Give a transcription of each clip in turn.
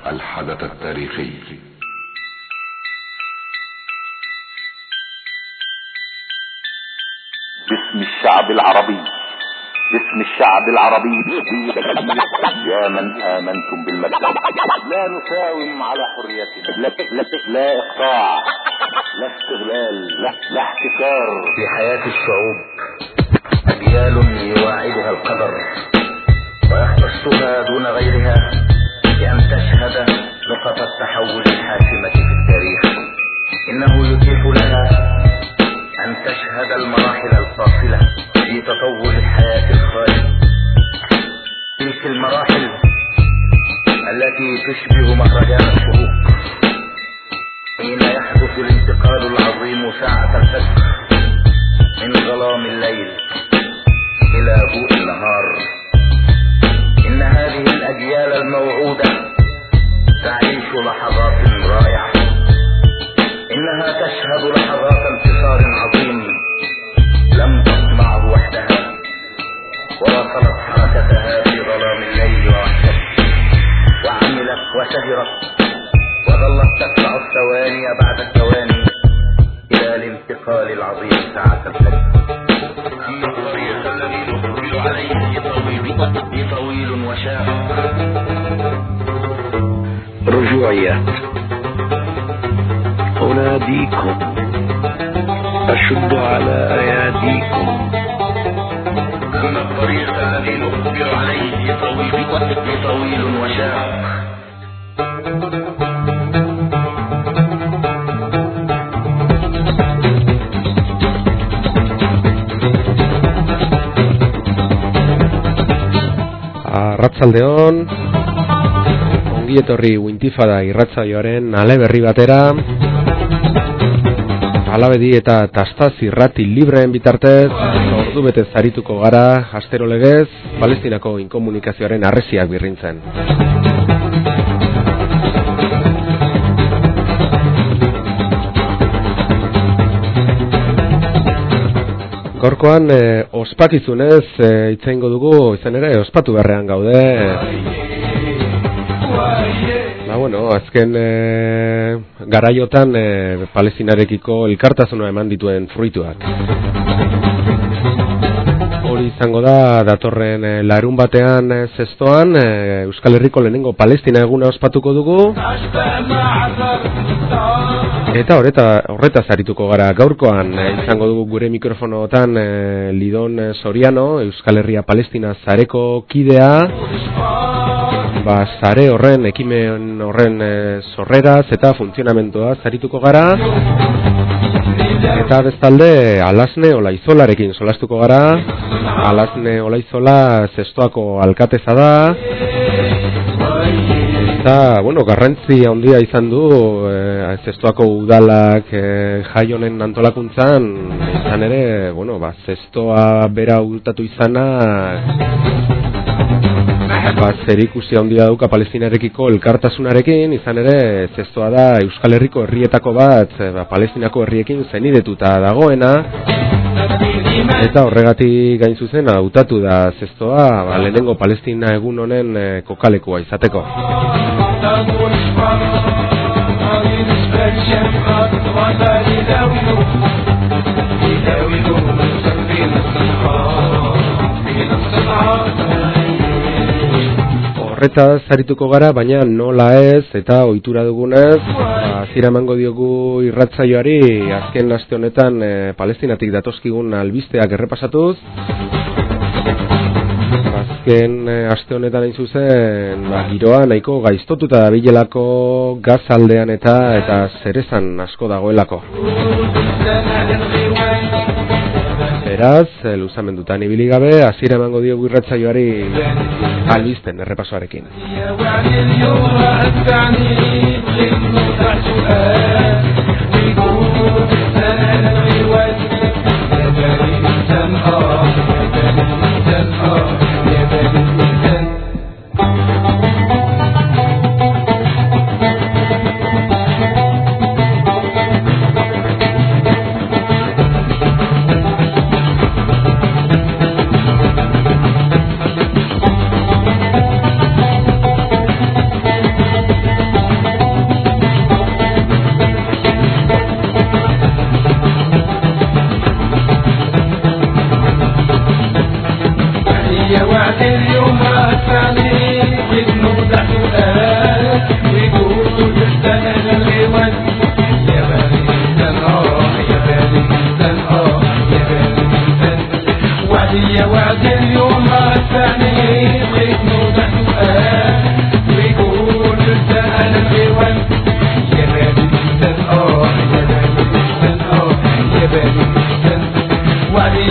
الحدث التاريخي. باسم الشعب العربي، باسم الشعب العربي، يا من آمنتم بالمبدأ، لا نساوم على حريتنا، لا إقطاع، لا استغلال، لا احتكار. في حياة الشعوب أجيال يواعدها القدر ويختصها دون غيرها بأن تشهد نقط التحول الحاسمة في التاريخ. إنه يتيح لها أن تشهد المراحل الفاصلة في تطور الحياة الخالد، تلك المراحل التي تشبه مهرجان الشروق حين يحدث الانتقال العظيم ساعة الفجر من ظلام الليل إلى ضوء النهار. إن هذه الأجيال الموعودة تعيش لحظات رائعة، إنها تشهد لحظات انتصار عظيم لم تصنعه وحدها، وواصلت حركتها في ظلام الليل ووحدته، وعملت وسهرت وظلت تتبع الثواني بعد الثواني إلى الانتقال العظيم ساعة الفجر. الذي نقبل عليه طويل وشاق. رجوعيات. أناديكم، أشد على أياديكم. أن الطريق الذي نقبل عليه طويل وشاق. Arratsaldeon, ongi etorri Wintifada irratsaioaren ale berri batera. Alabedi eta Tastaz irrati libreen bitartez ordu bete zarituko gara astero legez Palestinako inkomunikazioaren harresiak birrintzen. Gaurkoan ospakizunez hitz egingo dugu, izan ere ospatu beharrean gaude. Azken garaiotan Palestinarekiko elkartasuna eman dituen fruituak. Hori izango da datorren larun batean zestoan Euskal Herriko lehenengo Palestina eguna ospatuko dugu. Eta horretaz arituko gara gaurkoan izango dugu gure mikrofonotan Lidon Soriano, Euskal Herria Palestina zareko kidea. Zare horren, ekimen horren sorreraz eta funtzionamentoa zarituko gara. Eta bestalde Alasne Olaizolarekin solastuko gara. Alasne Olaizola zestoako alkateza da. Eta, garrantzi handia izan du zestoako udalak jai honen antolakuntzan. Izan ere, zestoa bera udutatu izana zer ikusi handia dauka Palestinarekiko elkartasunarekin. Izan ere, zestoa da Euskal Herriko herrietako bat Palestinako herriekin zenidetuta dagoena. Eta horregatik gain zuzen hautatu da zestoa lehenengo Palestina egun honen kokalekua izateko. Horretaz zarituko gara, baina nola ez eta ohitura dugunez, hasiera emango diogu irratsaioari azken aste honetan Palestinatik datozkigun albisteak errepasatuz. Azken aste honetan hain zuzen, giroa nahiko gaiztotuta dabilelako Gazaldean eta zerezan asko dagoelako. Beraz, luzamendutan ibili gabe, hasiera emango diogu irratsaioari albisten errepasoarekin.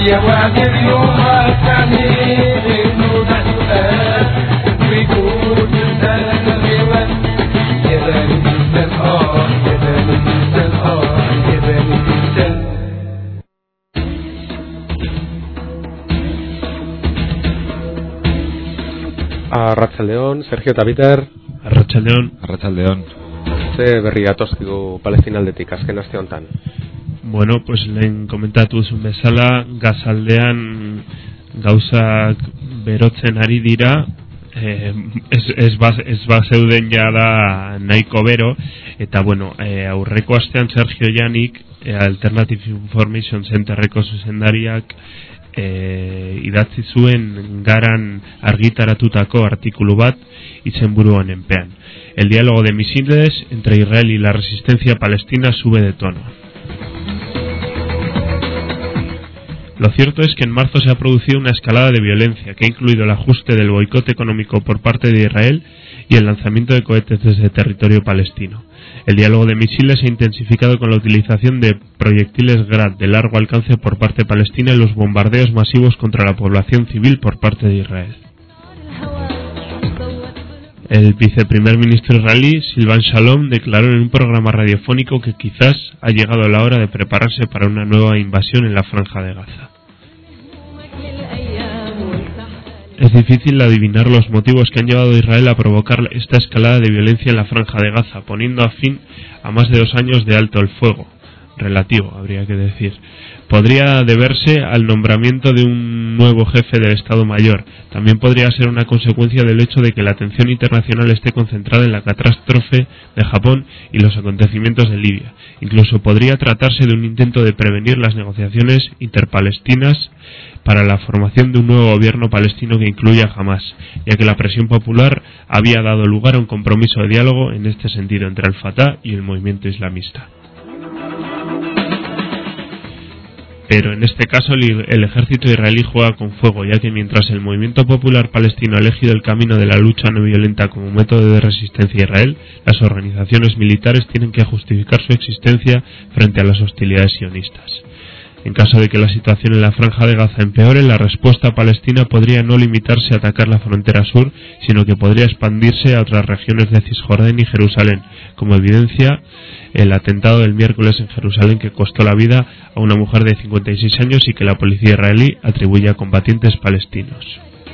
Arratsaldeon, Sergio eta Peter. Arratsaldeon. Ze berri atozkigu Palestina aldetik azken aste honetan? Bueno, pues lehen komentatu zuen bezala, gazaldean gauzak berotzen ari dira, ez zeuden jada nahiko bero, eta bueno, aurreko astean Sergio Janik, Alternative Information Centerreko zuzendariak, idatzi zuen Garan argitaratutako artikulu bat izenburu honenpean. El diálogo de misiles entre Israel y la resistencia palestina sube de tono. Lo cierto es que en marzo se ha producido una escalada de violencia que ha incluido el ajuste del boicot económico por parte de Israel y el lanzamiento de cohetes desde territorio palestino. El diálogo de misiles se ha intensificado con la utilización de proyectiles Grad de largo alcance por parte palestina y los bombardeos masivos contra la población civil por parte de Israel. El viceprimer ministro israelí, Silvan Shalom, declaró en un programa radiofónico que quizás ha llegado la hora de prepararse para una nueva invasión en la Franja de Gaza. Es difícil adivinar los motivos que han llevado a Israel a provocar esta escalada de violencia en la Franja de Gaza, poniendo a fin a más de 2 años de alto el fuego. Relativo, habría que decir. Podría deberse al nombramiento de un nuevo jefe del Estado Mayor. También podría ser una consecuencia del hecho de que la atención internacional esté concentrada en la catástrofe de Japón y los acontecimientos de Libia. Incluso podría tratarse de un intento de prevenir las negociaciones interpalestinas para la formación de un nuevo gobierno palestino que incluya a Hamás, ya que la presión popular había dado lugar a un compromiso de diálogo en este sentido entre el Fatah y el movimiento islamista. Pero en este caso el ejército israelí juega con fuego, ya que mientras el movimiento popular palestino ha elegido el camino de la lucha no violenta como método de resistencia a Israel, las organizaciones militares tienen que justificar su existencia frente a las hostilidades sionistas. En caso de que la situación en la Franja de Gaza empeore, la respuesta palestina podría no limitarse a atacar la frontera sur, sino que podría expandirse a otras regiones de Cisjordania y Jerusalén, como evidencia el atentado del miércoles en Jerusalén que costó la vida a una mujer de 56 años y que la policía israelí atribuye a combatientes palestinos.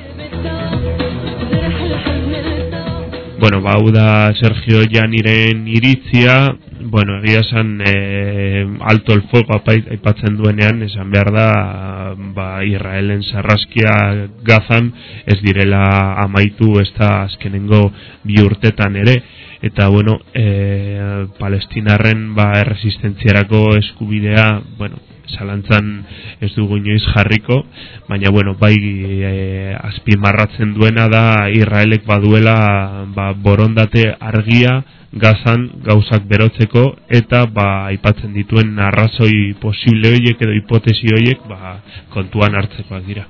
Bueno, bauda Sergio Janiren iritzia, bueno, egia esan alto el fuego aipatzen duenean, esan behar da Israelen sarraskia Gazan ez direla amaitu ez da azkenengo 2 urtetan ere, eta bueno, palestinarren erresistentziarako eskubidea, bueno, zalantzan ez dugu inoiz jarriko, baina bueno, bai azpimarratzen duena da Israelek baduela borondate argia Gazan gauzak berotzeko eta aipatzen dituen arrazoi posible horiek edo hipotesi horiek kontuan hartzekoak dira.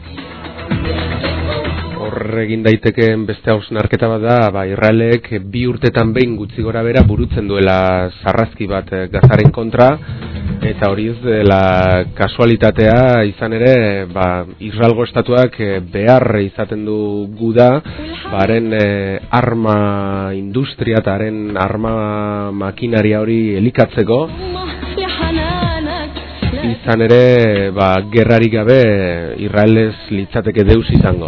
Egin daitekeen beste hausnarketa bat da, Israelek 2 urtetan behin gutxi gora bera burutzen duela sarrazki bat Gazaren kontra, eta hori ez dela kasualitatea izan ere, Israelgo estatuak behar izaten du guda, haren arma industria eta haren arma makinaria hori elikatzeko, izan ere, gerrarik gabe Israelez litzateke deus izango.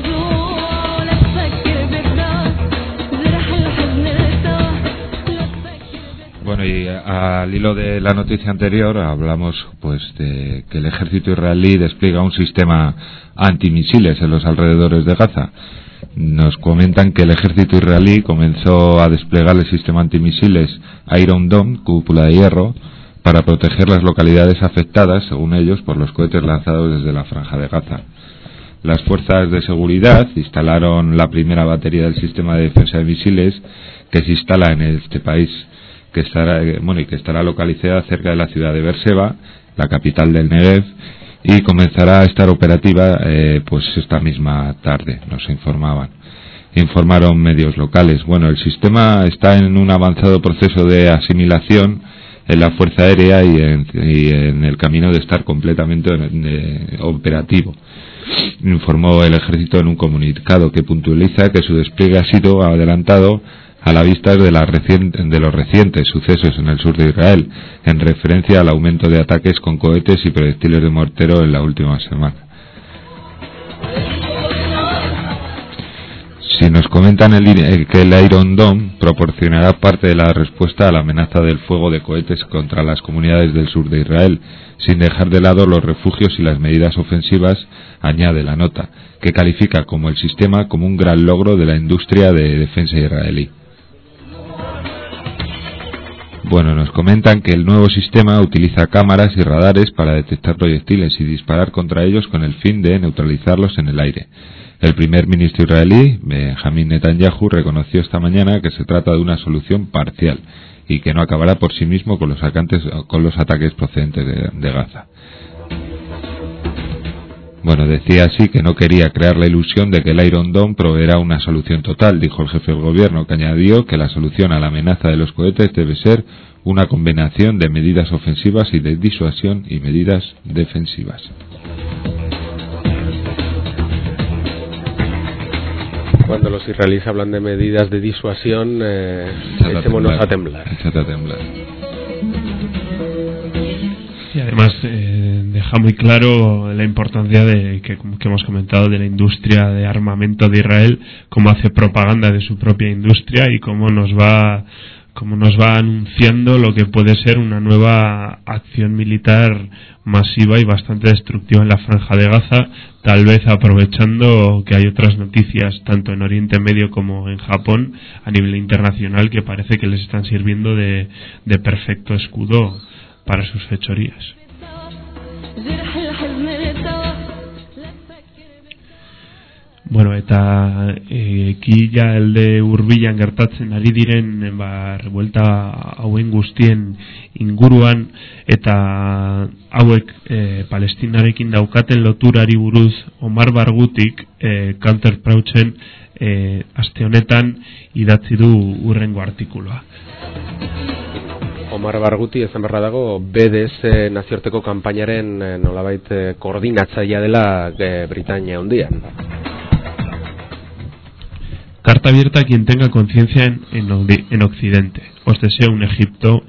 Bueno, y al hilo de la noticia anterior hablamos pues de que el ejército israelí despliega un sistema antimisiles en los alrededores de Gaza. Nos comentan que el ejército israelí comenzó a desplegar el sistema antimisiles Iron Dome, cúpula de hierro, para proteger las localidades afectadas, según ellos, por los cohetes lanzados desde la Franja de Gaza. Las fuerzas de seguridad instalaron la primera batería del sistema de defensa de misiles que se instala en este país, que estará localizada cerca de la ciudad de Beerseba, la capital del Negev, y comenzará a estar operativa pues esta misma tarde, nos informaron medios locales. Bueno, el sistema está en un avanzado proceso de asimilación en la Fuerza Aérea y en el camino de estar completamente operativo. Informó el ejército en un comunicado que puntualiza que su despliegue ha sido adelantado a la vista de los recientes sucesos en el sur de Israel, en referencia al aumento de ataques con cohetes y proyectiles de mortero en la última semana. Si nos comentan que el Iron Dome proporcionará parte de la respuesta a la amenaza del fuego de cohetes contra las comunidades del sur de Israel, sin dejar de lado los refugios y las medidas ofensivas, añade la nota, que califica como el sistema como un gran logro de la industria de defensa israelí. Bueno, nos comentan que el nuevo sistema utiliza cámaras y radares para detectar proyectiles y disparar contra ellos con el fin de neutralizarlos en el aire. El primer ministro israelí, Benjamin Netanyahu, reconoció esta mañana que se trata de una solución parcial y que no acabará por sí mismo con los ataques procedentes de Gaza. Bueno, decía así que no quería crear la ilusión de que el Iron Dome proveerá una solución total, dijo el jefe del gobierno, que añadió que la solución a la amenaza de los cohetes debe ser una combinación de medidas ofensivas y de disuasión y medidas defensivas. Cuando los israelíes hablan de medidas de disuasión, echémonos a temblar. Échate a temblar. Y además deja muy claro la importancia de que hemos comentado de la industria de armamento de Israel, cómo hace propaganda de su propia industria y cómo nos va anunciando lo que puede ser una nueva acción militar masiva y bastante destructiva en la Franja de Gaza, tal vez aprovechando que hay otras noticias tanto en Oriente Medio como en Japón a nivel internacional que parece que les están sirviendo de perfecto escudo para sus fechorías. Bueno, eta ekila elde hurbilan gertatzen ari diren revuelta hauen guztien inguruan eta hauek Palestinarekin daukaten loturari buruz Omar Bargutik Counterpunchen aste honetan idatzi du hurrengo artikulua. Omar Barguti esan berra dago BDS nazioarteko kanpainaren nolabait koordinatzailea dela Britania Handian. Carta abierta a quien tenga conciencia en Occidente. Os deseo un Egipto.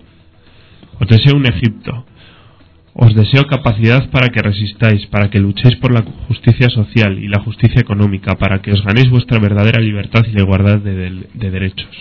Os deseo capacidad para que resistáis, para que luchéis por la justicia social y la justicia económica, para que os ganéis vuestra verdadera libertad y la igualdad de derechos.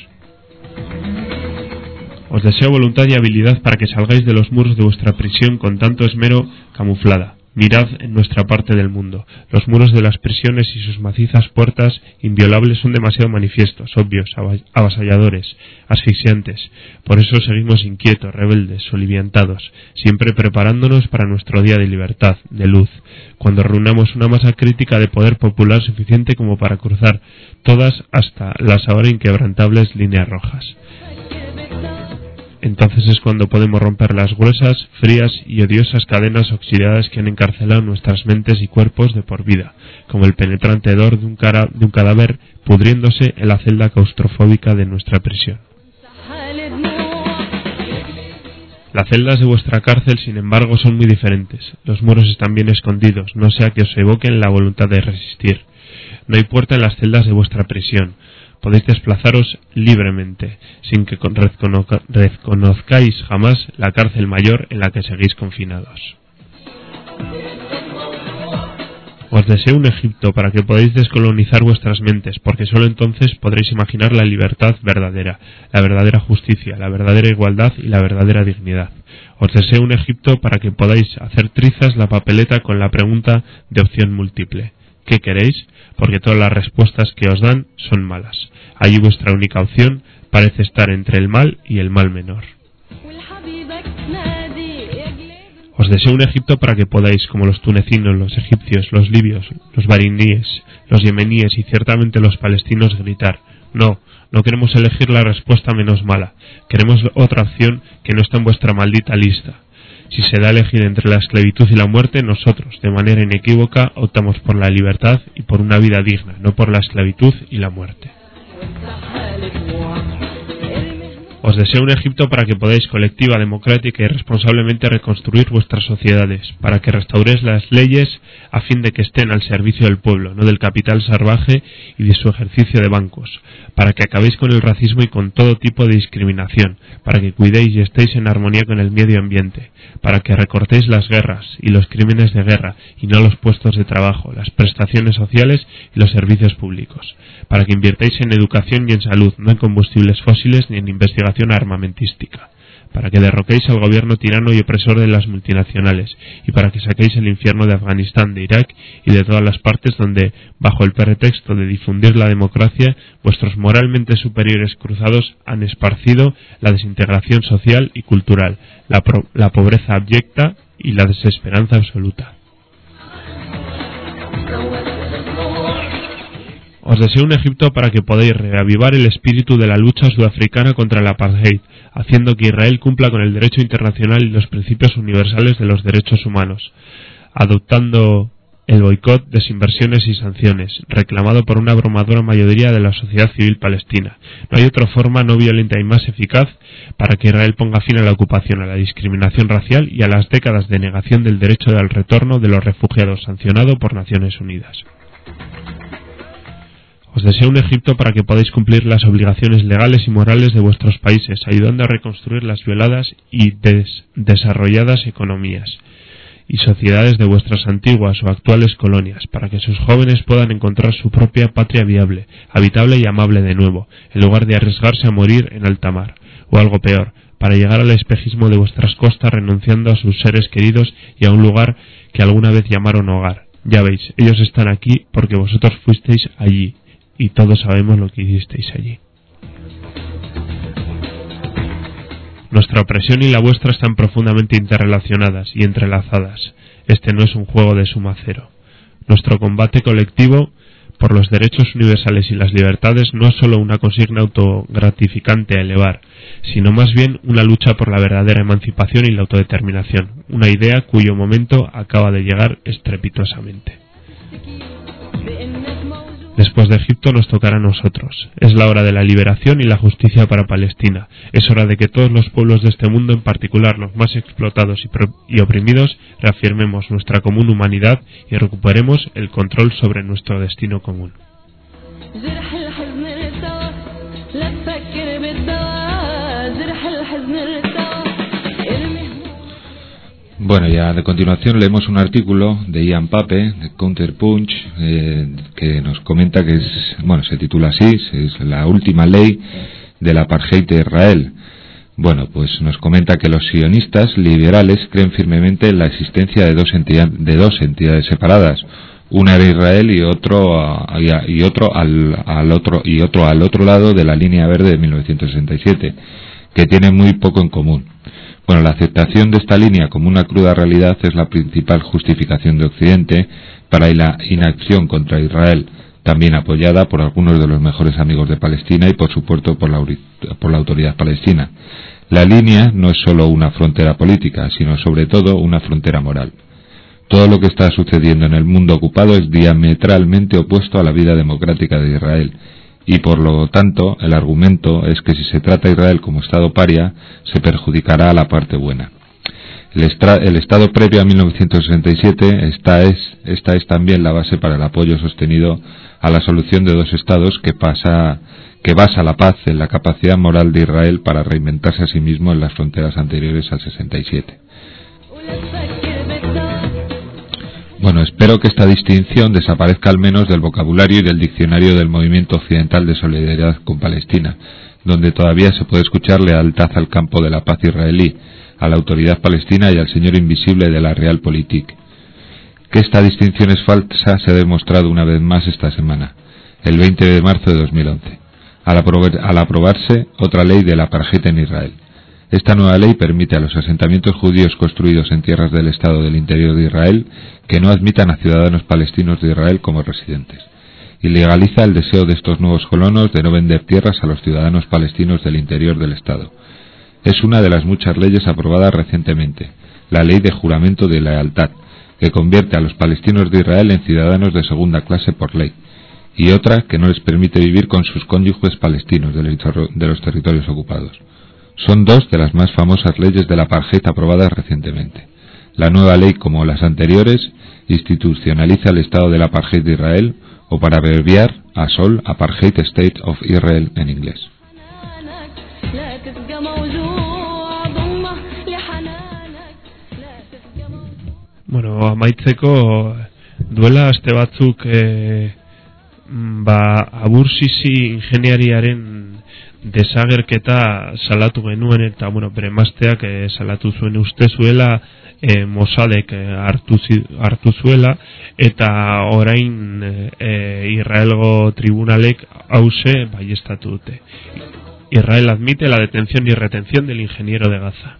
Os deseo voluntad y habilidad para que salgáis de los muros de vuestra prisión con tanto esmero camuflada. Mirad en nuestra parte del mundo. Los muros de las prisiones y sus macizas puertas inviolables son demasiado manifiestos, obvios, avasalladores, asfixiantes. Por eso seguimos inquietos, rebeldes, soliviantados, siempre preparándonos para nuestro día de libertad, de luz, cuando reunamos una masa crítica de poder popular suficiente como para cruzar todas hasta las ahora inquebrantables líneas rojas. Entonces es cuando podemos romper las gruesas, frías y odiosas cadenas oxidadas que han encarcelado nuestras mentes y cuerpos de por vida, como el penetrante hedor de un cadáver pudriéndose en la celda claustrofóbica de nuestra prisión. Las celdas de vuestra cárcel, sin embargo, son muy diferentes. Los muros están bien escondidos, no sea que os evoquen la voluntad de resistir. No hay puerta en las celdas de vuestra prisión. Podéis desplazaros libremente, sin que reconozcáis jamás la cárcel mayor en la que seguís confinados. Os deseo un Egipto para que podáis descolonizar vuestras mentes, porque solo entonces podréis imaginar la libertad verdadera, la verdadera justicia, la verdadera igualdad y la verdadera dignidad. Os deseo un Egipto para que podáis hacer trizas la papeleta con la pregunta de opción múltiple. ¿Qué queréis? Porque todas las respuestas que os dan son malas. Allí vuestra única opción parece estar entre el mal y el mal menor. Os deseo un Egipto para que podáis, como los tunecinos, los egipcios, los libios, los bahreiníes, los yemeníes y ciertamente los palestinos, gritar: no queremos elegir la respuesta menos mala. Queremos otra opción que no está en vuestra maldita lista. Si se da a elegir entre la esclavitud y la muerte, nosotros, de manera inequívoca, optamos por la libertad y por una vida digna, no por la esclavitud y la muerte. Os deseo un Egipto para que podáis colectiva, democrática y responsablemente reconstruir vuestras sociedades, para que restauréis las leyes a fin de que estén al servicio del pueblo, no del capital salvaje y de su ejercicio de bancos, para que acabéis con el racismo y con todo tipo de discriminación, para que cuidéis y estéis en armonía con el medio ambiente, para que recortéis las guerras y los crímenes de guerra y no los puestos de trabajo, las prestaciones sociales y los servicios públicos, para que invirtáis en educación y en salud, no en combustibles fósiles ni en investigación armamentística, para que derroquéis al gobierno tirano y opresor de las multinacionales y para que saquéis el infierno de Afganistán, de Irak y de todas las partes donde, bajo el pretexto de difundir la democracia, vuestros moralmente superiores cruzados han esparcido la desintegración social y cultural, la pobreza abyecta y la desesperanza absoluta. Os deseo un Egipto para que podáis reavivar el espíritu de la lucha sudafricana contra el apartheid, haciendo que Israel cumpla con el derecho internacional y los principios universales de los derechos humanos, adoptando el boicot, desinversiones y sanciones, reclamado por una abrumadora mayoría de la sociedad civil palestina. No hay otra forma no violenta y más eficaz para que Israel ponga fin a la ocupación, a la discriminación racial y a las décadas de negación del derecho al retorno de los refugiados sancionado por Naciones Unidas. Os deseo un Egipto para que podáis cumplir las obligaciones legales y morales de vuestros países, ayudando a reconstruir las violadas y desarrolladas economías y sociedades de vuestras antiguas o actuales colonias, para que sus jóvenes puedan encontrar su propia patria viable, habitable y amable de nuevo, en lugar de arriesgarse a morir en alta mar, o algo peor, para llegar al espejismo de vuestras costas renunciando a sus seres queridos y a un lugar que alguna vez llamaron hogar. Ya veis, ellos están aquí porque vosotros fuisteis allí. Y todos sabemos lo que hicisteis allí. Nuestra opresión y la vuestra están profundamente interrelacionadas y entrelazadas. Este no es un juego de suma cero. Nuestro combate colectivo por los derechos universales y las libertades no es solo una consigna autogratificante a elevar, sino más bien una lucha por la verdadera emancipación y la autodeterminación, una idea cuyo momento acaba de llegar estrepitosamente. Después de Egipto nos tocará a nosotros. Es la hora de la liberación y la justicia para Palestina. Es hora de que todos los pueblos de este mundo, en particular los más explotados y oprimidos, reafirmemos nuestra común humanidad y recuperemos el control sobre nuestro destino común. Bueno, ya de continuación leemos un artículo de Ian Pape, de Counterpunch, que nos comenta que se titula así, es la última ley del apartheid de Israel. Bueno, pues nos comenta que los sionistas liberales creen firmemente en la existencia de dos entidades separadas. Una era Israel y otro al otro lado de la línea verde de 1967, que tienen muy poco en común. Bueno, la aceptación de esta línea como una cruda realidad es la principal justificación de Occidente para la inacción contra Israel, también apoyada por algunos de los mejores amigos de Palestina y por supuesto por la autoridad palestina. La línea no es solo una frontera política, sino sobre todo una frontera moral. Todo lo que está sucediendo en el mundo ocupado es diametralmente opuesto a la vida democrática de Israel. Y por lo tanto, el argumento es que si se trata a Israel como Estado paria, se perjudicará a la parte buena. El Estado previo a 1967, esta es también la base para el apoyo sostenido a la solución de dos Estados que basa la paz en la capacidad moral de Israel para reinventarse a sí mismo en las fronteras anteriores al 67. Bueno, espero que esta distinción desaparezca al menos del vocabulario y del diccionario del movimiento occidental de solidaridad con Palestina, donde todavía se puede escuchar lealtad al campo de la paz israelí, a la autoridad palestina y al señor invisible de la Realpolitik. Que esta distinción es falsa se ha demostrado una vez más esta semana, el 20 de marzo de 2011, al aprobarse otra ley del apartheid en Israel. Esta nueva ley permite a los asentamientos judíos construidos en tierras del Estado del interior de Israel que no admitan a ciudadanos palestinos de Israel como residentes, y legaliza el deseo de estos nuevos colonos de no vender tierras a los ciudadanos palestinos del interior del Estado. Es una de las muchas leyes aprobadas recientemente, la ley de juramento de lealtad, que convierte a los palestinos de Israel en ciudadanos de segunda clase por ley, y otra que no les permite vivir con sus cónyuges palestinos de los territorios ocupados. Son dos de las más famosas leyes del apartheid aprobadas recientemente. La nueva ley, como las anteriores, institucionaliza el estado del apartheid de Israel, o para abreviar, ASOL, Apartheid State of Israel en inglés. Bueno, amaitzeko duela aste batzuk Abur Sisi ingeniariaren desagerketa salatu genuen, eta bere emazteak salatu zuen uste zuela Mossadek hartu zuela, eta orain Israelgo tribunalek hause baiestatu dute. Israel admite la detención y retención del ingeniero de Gaza.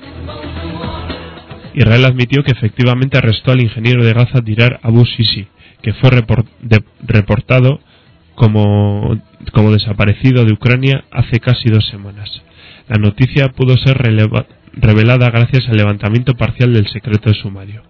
Israel admitió que efectivamente arrestó al ingeniero de Gaza Dirar Abu Sisi, que fue reportado como desaparecido de Ucrania hace casi 2 semanas. La noticia pudo ser revelada gracias al levantamiento parcial del secreto de sumario.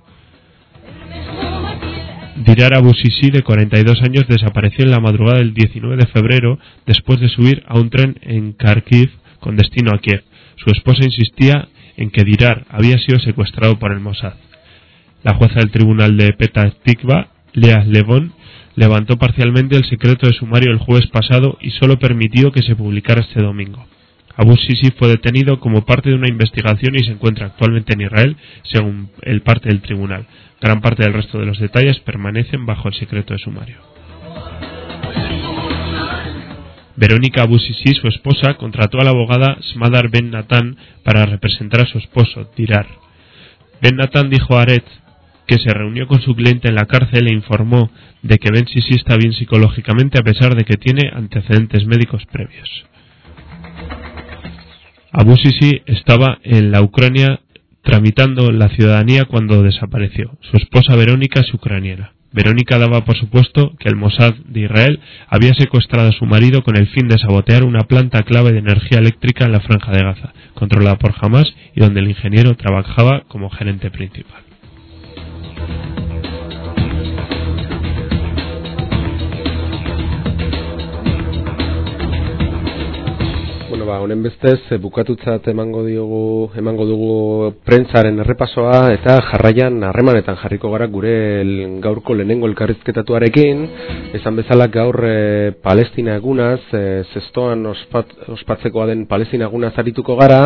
Dirar Abu Sisi, de 42 años, desapareció en la madrugada del 19 de febrero después de subir a un tren en Kharkiv con destino a Kiev. Su esposa insistía en que Dirar había sido secuestrado por el Mossad. La jueza del tribunal de Petah Tikva, Lea Levon, levantó parcialmente el secreto de sumario el jueves pasado y solo permitió que se publicara este domingo. Abu Sisi fue detenido como parte de una investigación y se encuentra actualmente en Israel, según el parte del tribunal. Gran parte del resto de los detalles permanecen bajo el secreto de sumario. Verónica Abu Sisi, su esposa, contrató a la abogada Smadar Ben Natan para representar a su esposo, Dirar. Ben Natan dijo a Haaretz que se reunió con su cliente en la cárcel e informó de que Ben Sisi está bien psicológicamente a pesar de que tiene antecedentes médicos previos. Abu Sisi estaba en la Ucrania tramitando la ciudadanía cuando desapareció. Su esposa Verónica es ucraniana. Verónica daba por supuesto que el Mossad de Israel había secuestrado a su marido con el fin de sabotear una planta clave de energía eléctrica en la Franja de Gaza, controlada por Hamas y donde el ingeniero trabajaba como gerente principal. Honen bestez, bukatutzat emango dugu prentsaren errepasoa, eta jarraian harremanetan jarriko gara gure gaurko lehenengo elkarrizketatuarekin. Esan bezala gaur Palestina egunaz, zestoan ospatzekoa den Palestina egunaz arituko gara.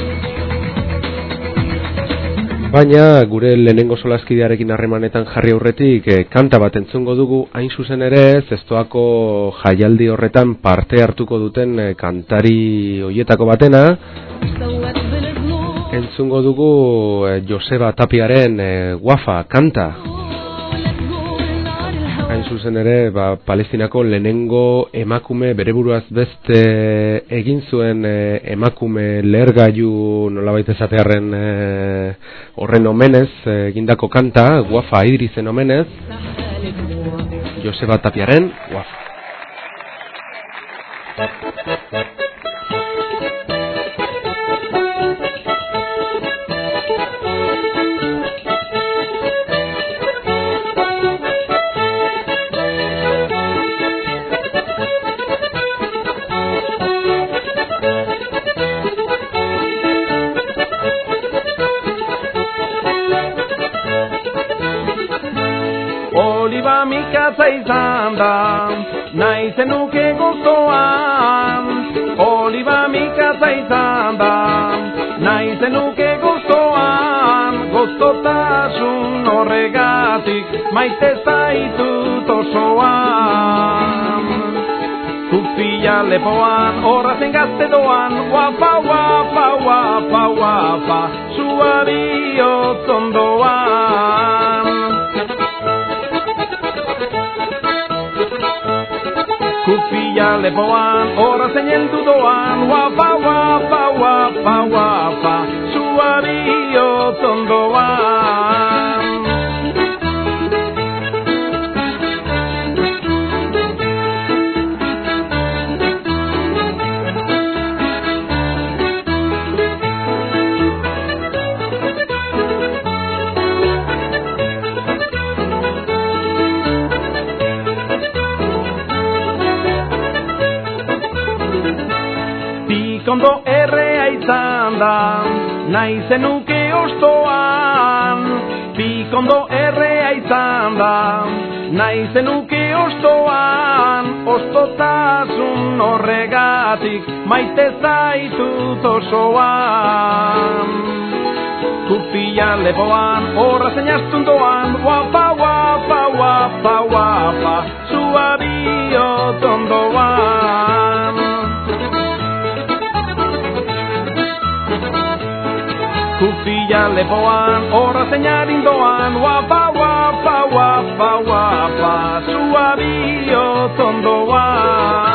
Baina gure lehenengo solaskidearekin harremanetan jarri aurretik kanta bat entzungo dugu, hain zuzen ere zestoako jaialdi horretan parte hartuko duten kantari hoietako batena. Entzungo dugu Joseba Tapiaren Wafa kanta. Hain zuzen ere, Palestinako lehenengo emakume, bere buruaz beste egin zuen emakume lehergailu nolabait esatearren horren omenez egindako kanta, Wafa Idrizen omenez, Joseba Tapiaren Wafa. Izan da, nahi zenuke gozoan. Oliba mikatza izan da, nahi zenuke gozoan. Gozotasun horregatik, maite zaitut osoan. Zupila lepoan, horrazen gazte doan. Wapa, wapa, wapa, wapa, zua bihotz ondoan. Kufia lepoan, ora zeñendu doan, wapa, wapa, wapa, wapa, suario tondoan. Kondo errea izan da, nahi zenuke ostoan, pikondo errea izan da, nahi zenuke ostoan, ostotasun horregatik, maite zaitut osoan. Kupia lepoan, horra zeinaztun doan, guapa, guapa, guapa, guapa, zua bihot ondoan. Kupia lepoan, horra zeinarin doan, guapa, guapa, guapa, guapa, zua bihot ondoan.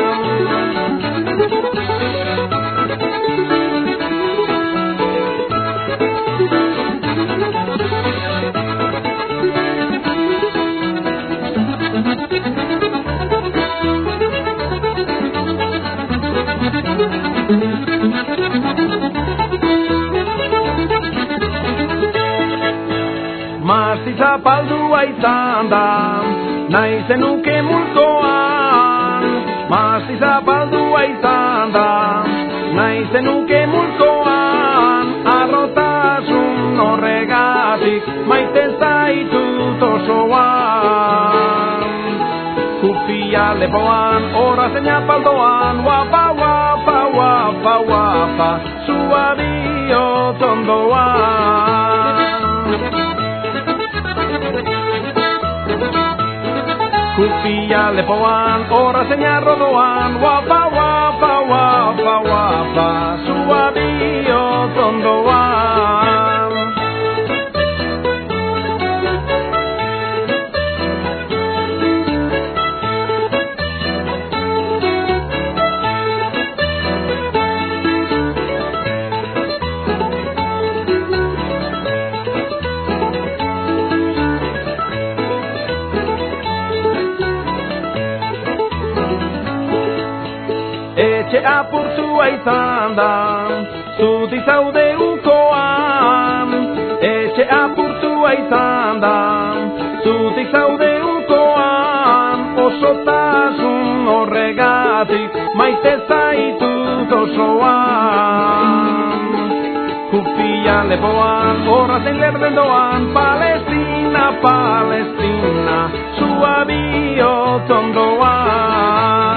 Marzi zapaldua izan da, nahi zenuke mulkoan. Marzi zapaldua izan da, nahi zenuke mulkoan. Arrotasun horregatik, maite zaitut osoan. Kupia lepoan, horra zeina paldoan, guapa, guapa, guapa, guapa, zua bihot ondoan. Kupia lepoan, horra zeina rodoan, guapa, guapa, guapa, guapa, zua bihot ondoan. Etxe apurtua izan da, zuti zaude ukoan. Etxe apurtua izan da, zuti zaude ukoan. Osotasun horregatik, maite zaitut osoan. Kupia lepoan, horra zein lerden doan, Palestina, Palestina, zua bihot ondoan.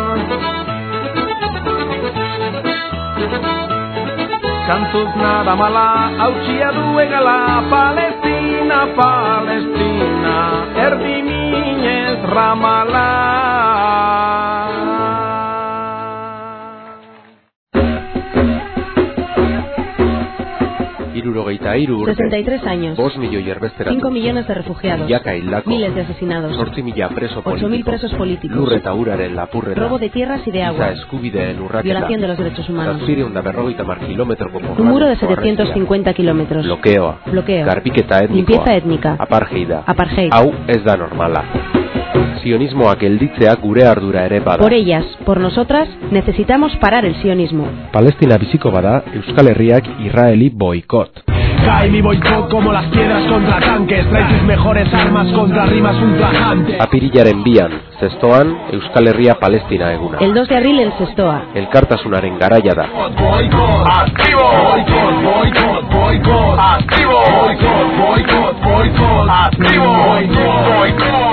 Kantuz nada mala, hautsia du egala, Palestina, Palestina, erdi minez ramala. Irurogeita hiru urte, 63 años, 5 milioi erbestera, 5 millones de refugiados, milaka hildako, miles de asesinados, 8.000 preso 8.000 presos políticos, lur eta uraren lapurreta, robo de tierras y de agua, giza eskubideen urraketa, violación de los derechos humanos, 750 kilometroko un muro de 750 kilómetros, bloqueo, garbiketa etnikoa, limpieza étnica, apartheid, hau ez da normala. Sionismoak gelditzea gure ardura ere bada. Por ellas, por nosotras, necesitamos parar el sionismo. Palestina biziko bada, Euskal Herriak Israeli boikot. Cae mi boicot como las piedras contra tanques. Trae tus mejores armas contra rimas ultrajantes. Apirilaren 2an, Zestoan, Euskal Herria Palestina eguna. El 2 de abril en Zestoa. Elkartasunaren garaia da. Boicot, activo. Boicot, boicot, boicot, activo. Boicot, boicot, boicot, activo. Boicot, boicot.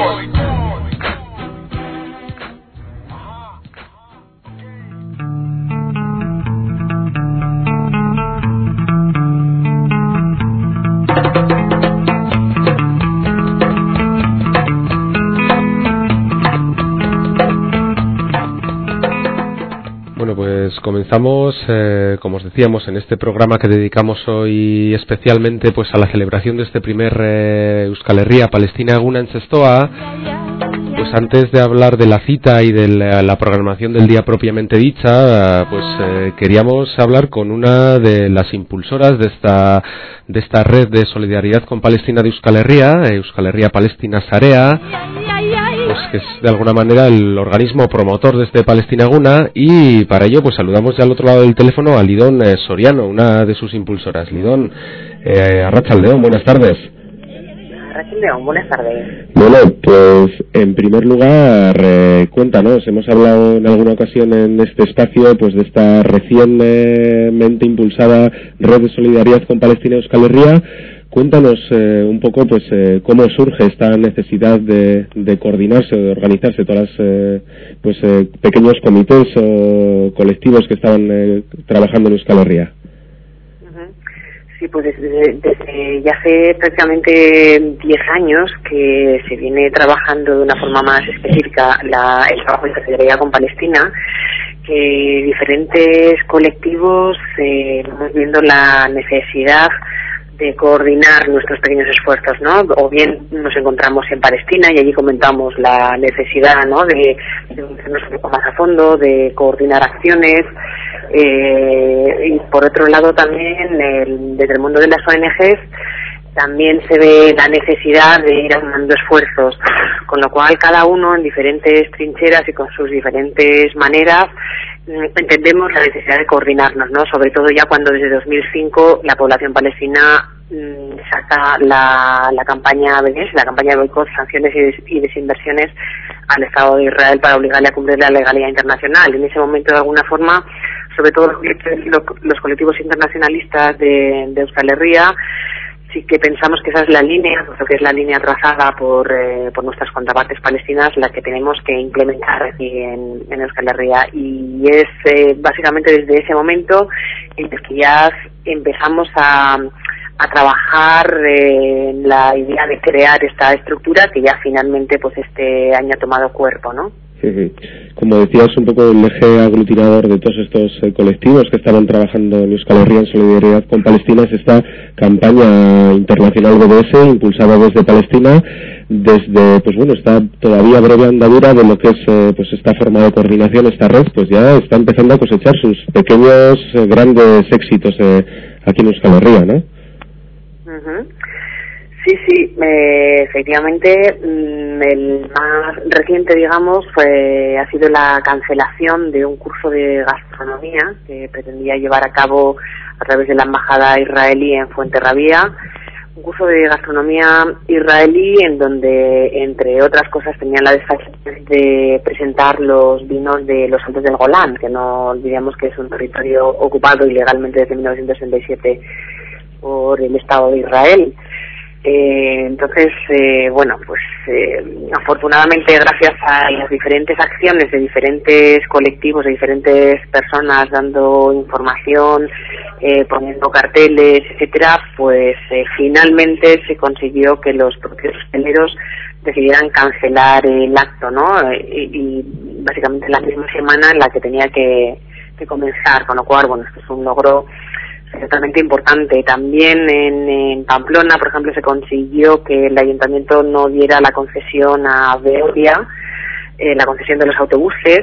Bueno, pues comenzamos, como os decíamos, en este programa que dedicamos hoy especialmente pues a la celebración de este primer Euskal Herria Palestina eguna en Zestoa. Pues antes de hablar de la cita y de la programación del día propiamente dicha, pues queríamos hablar con una de las impulsoras de esta red de solidaridad con Palestina de Euskal Herria Palestina Sarea, pues que es de alguna manera el organismo promotor de este Palestina eguna, y para ello pues saludamos ya al otro lado del teléfono a Lidón Soriano, una de sus impulsoras. Lidón, Arratsaldeon, buenas tardes. Arrachaldeón, buenas tardes. Bueno, pues en primer lugar, cuéntanos, hemos hablado en alguna ocasión en este espacio pues de esta recientemente impulsada Red de Solidaridad con Palestina Euskal Herria. Cuéntanos un poco pues cómo surge esta necesidad de coordinarse o de organizarse todas las pequeños comités o colectivos que estaban trabajando en Euskal Herria. Sí, pues desde ya hace prácticamente 10 años que se viene trabajando de una forma más específica el trabajo de solidaridad con Palestina, que diferentes colectivos vamos viendo la necesidad de coordinar nuestros pequeños esfuerzos, ¿no? O bien nos encontramos en Palestina y allí comentamos la necesidad, ¿no?, de conocernos un poco más a fondo, de coordinar acciones, y por otro lado también desde el mundo de las ONGs también se ve la necesidad de ir aunando esfuerzos, con lo cual cada uno en diferentes trincheras y con sus diferentes maneras entendemos la necesidad de coordinarnos, ¿no? Sobre todo ya cuando desde 2005 la población palestina saca la campaña BDS, la campaña de boicot, sanciones y desinversiones al Estado de Israel para obligarle a cumplir la legalidad internacional. En ese momento, de alguna forma, sobre todo los colectivos internacionalistas de Euskal Herria, sí que pensamos que esa es la línea, puesto que es la línea trazada por nuestras contrapartes palestinas, la que tenemos que implementar aquí en Euskal Herria. Y es básicamente desde ese momento en el que ya empezamos a trabajar en la idea de crear esta estructura que ya finalmente pues este año ha tomado cuerpo, ¿no? Como decías, un poco el eje aglutinador de todos estos colectivos que estaban trabajando en Euskal Herria en solidaridad con Palestina es esta campaña internacional BDS impulsada desde Palestina, desde, pues bueno, está todavía breve andadura de lo que es pues esta forma de coordinación, esta red, pues ya está empezando a cosechar sus pequeños grandes éxitos aquí en Euskal Herria, ¿no? Sí, efectivamente, el más reciente, digamos, ha sido la cancelación de un curso de gastronomía que pretendía llevar a cabo a través de la embajada israelí en Fuenterrabía, un curso de gastronomía israelí en donde, entre otras cosas, tenían la desfachatez de presentar los vinos de los Altos del Golán, que no olvidemos que es un territorio ocupado ilegalmente desde 1967 por el Estado de Israel. Entonces, afortunadamente, gracias a las diferentes acciones de diferentes colectivos, de diferentes personas dando información, poniendo carteles, etcétera, pues finalmente se consiguió que los propios hosteleros decidieran cancelar el acto, ¿no? Y básicamente la misma semana en la que tenía que comenzar, con lo cual, bueno, esto es un logro ciertamente importante. También en Pamplona, por ejemplo, se consiguió que el ayuntamiento no diera la concesión a Veolia, la concesión de los autobuses,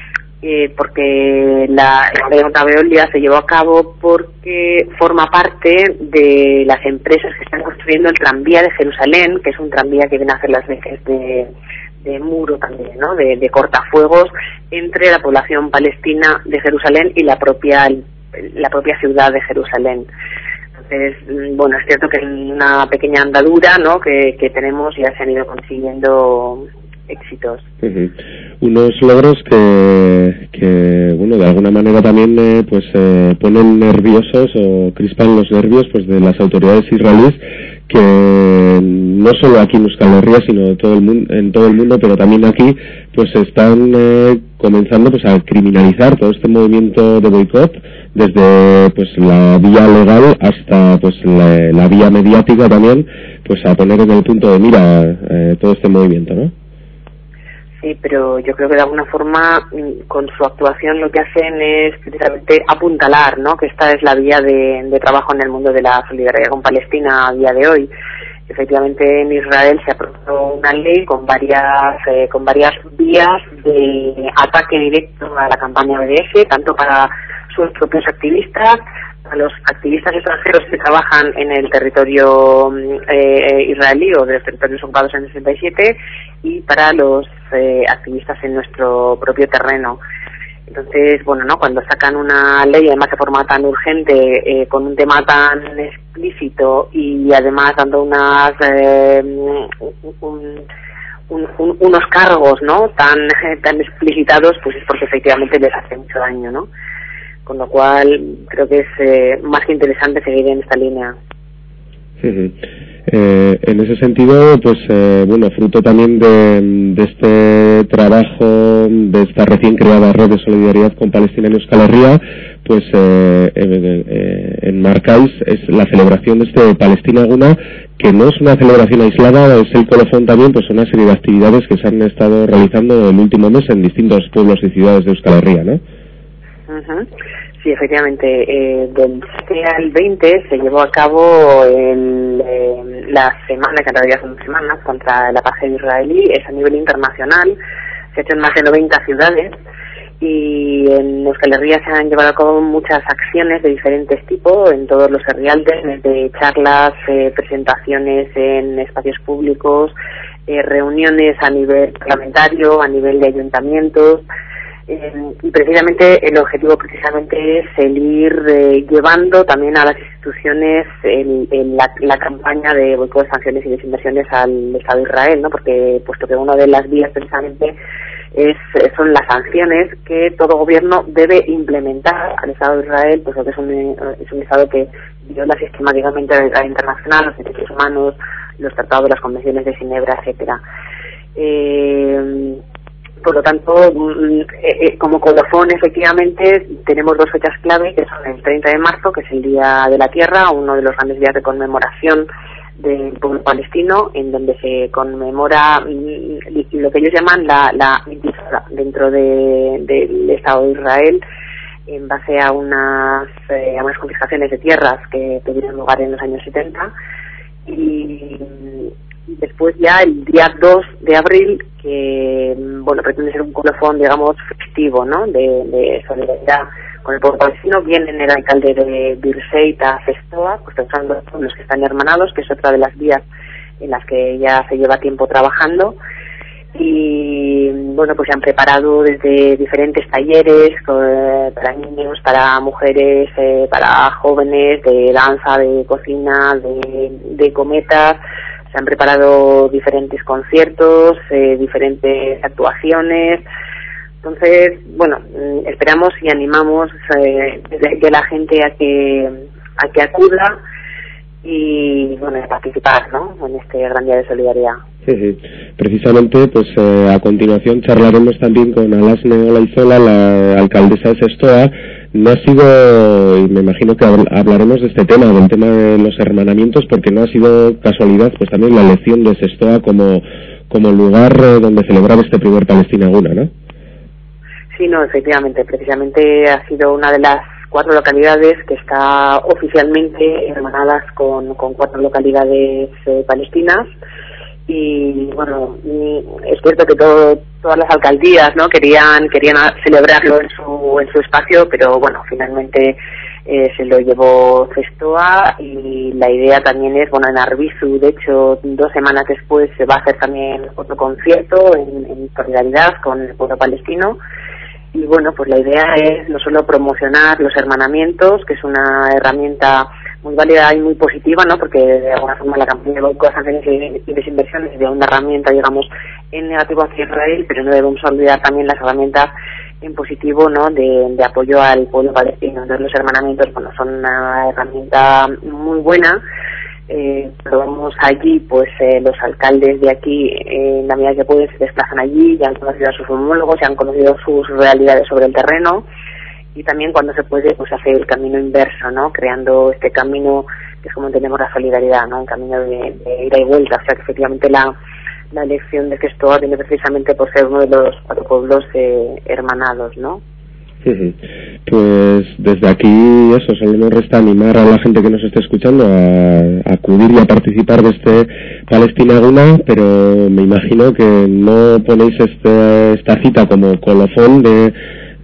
porque la Veolia se llevó a cabo porque forma parte de las empresas que están construyendo el tranvía de Jerusalén, que es un tranvía que viene a hacer las veces de muro también, ¿no? De cortafuegos entre la población palestina de Jerusalén y la propia ciudad de Jerusalén. Entonces, bueno, es cierto que en una pequeña andadura, ¿no?, que tenemos, ya se han ido consiguiendo éxitos. Unos logros que bueno, de alguna manera también ponen nerviosos o crispan los nervios pues de las autoridades israelíes, que no solo aquí en Euskal Herria sino en todo el mundo, pero también aquí pues están comenzando pues a criminalizar todo este movimiento de boicot, desde pues la vía legal hasta pues la vía mediática también, pues a poner en el punto de mira todo este movimiento, ¿no? Sí, pero yo creo que de alguna forma con su actuación lo que hacen es precisamente apuntalar, ¿no?, que esta es la vía de trabajo en el mundo de la solidaridad con Palestina a día de hoy. Efectivamente, en Israel se aprobó una ley con varias vías de ataque directo a la campaña BDS, tanto para sus propios activistas, a los activistas extranjeros que trabajan en el territorio israelí o de los territorios ocupados en el 67, y para los activistas en nuestro propio terreno. Entonces, bueno, ¿no? Cuando sacan una ley, además de forma tan urgente, con un tema tan explícito y además dando unos cargos, ¿no? tan explicitados, pues es porque efectivamente les hace mucho daño, ¿no? Con lo cual creo que es más que interesante seguir en esta línea. Sí. En ese sentido, pues bueno, fruto también de este trabajo, de esta recién creada red de solidaridad con Palestina en Euskal Herria, pues enmarcáis es la celebración de este Palestina Eguna, que no es una celebración aislada, es el colofón también, pues una serie de actividades que se han estado realizando el último mes en distintos pueblos y ciudades de Euskal Herria, ¿no? Uh-huh. Sí, efectivamente, del 7 al 20 se llevó a cabo la semana, que en realidad son semanas, contra el apartheid israelí. Es a nivel internacional, se ha hecho en más de 90 ciudades y en Euskal Herria se han llevado a cabo muchas acciones de diferentes tipos en todos los herrialdes, desde charlas, presentaciones en espacios públicos, reuniones a nivel parlamentario, a nivel de ayuntamientos. Y precisamente el objetivo es el ir llevando también a las instituciones la campaña de boicot, sanciones y desinversiones al Estado de Israel, ¿no? Porque puesto que una de las vías precisamente son las sanciones que todo gobierno debe implementar al Estado de Israel, pues lo que es un Estado que viola sistemáticamente la ley internacional, los derechos humanos, los tratados, las convenciones de Ginebra, etcétera. Por lo tanto, como colofón, efectivamente, tenemos dos fechas clave, que son el 30 de marzo, que es el Día de la Tierra, uno de los grandes días de conmemoración del pueblo palestino, en donde se conmemora lo que ellos llaman la intifada dentro del Estado de Israel, en base a unas confiscaciones de tierras que tuvieron lugar en los años 70. Y después ya el día 2 de abril, que bueno, pretende ser un colofón, digamos, festivo, ¿no? De solidaridad con el pueblo palestino. Viene el alcalde de Birzeit a Zestoa, pues pensando en los pueblos que están hermanados, que es otra de las vías en las que ya se lleva tiempo trabajando. Y bueno, pues se han preparado desde diferentes talleres para niños, para mujeres, para jóvenes, de danza, de cocina, de cometas. Se han preparado diferentes conciertos, diferentes actuaciones. Entonces, bueno, esperamos y animamos que la gente a que acuda y, bueno, a participar, ¿no?, en este gran día de solidaridad. Sí. Precisamente, pues a continuación charlaremos también con Alasne Olaizola, la alcaldesa de Zestoa. No ha sido, y me imagino que hablaremos de este tema, del tema de los hermanamientos, porque no ha sido casualidad, pues también la elección de Zestoa como lugar donde celebrar este primer Palestina Eguna, ¿no? Sí, no, efectivamente, precisamente ha sido una de las 4 localidades que está oficialmente hermanadas con 4 localidades palestinas. Y bueno, es cierto que todas las alcaldías, ¿no?, querían celebrarlo en su espacio, pero bueno, finalmente se lo llevó Zestoa. Y la idea también es, bueno, en Arbizu, de hecho 2 semanas después se va a hacer también otro concierto en solidaridad con el pueblo palestino. Y bueno, pues la idea es no solo promocionar los hermanamientos, que es una herramienta muy válida y muy positiva, ¿no?, porque de alguna forma la campaña de boicot, sanciones y desinversiones es una herramienta, digamos, en negativo hacia Israel, pero no debemos olvidar también las herramientas en positivo, ¿no?, de apoyo al pueblo palestino. Entonces los hermanamientos, bueno, son una herramienta muy buena. Probamos allí, pues los alcaldes de aquí, en la medida que pueden, se desplazan allí, ya han conocido a sus homólogos, ya han conocido sus realidades sobre el terreno, y también cuando se puede, pues hacer el camino inverso, ¿no?, creando este camino que es como entendemos la solidaridad, ¿no?, un camino de ida y vuelta. O sea que efectivamente la elección de Zestoa viene precisamente por ser uno de los 4 pueblos hermanados, ¿no? Pues desde aquí eso, solo nos resta animar a la gente que nos esté escuchando a acudir y a participar de este Palestina Eguna, pero me imagino que no ponéis esta cita como colofón de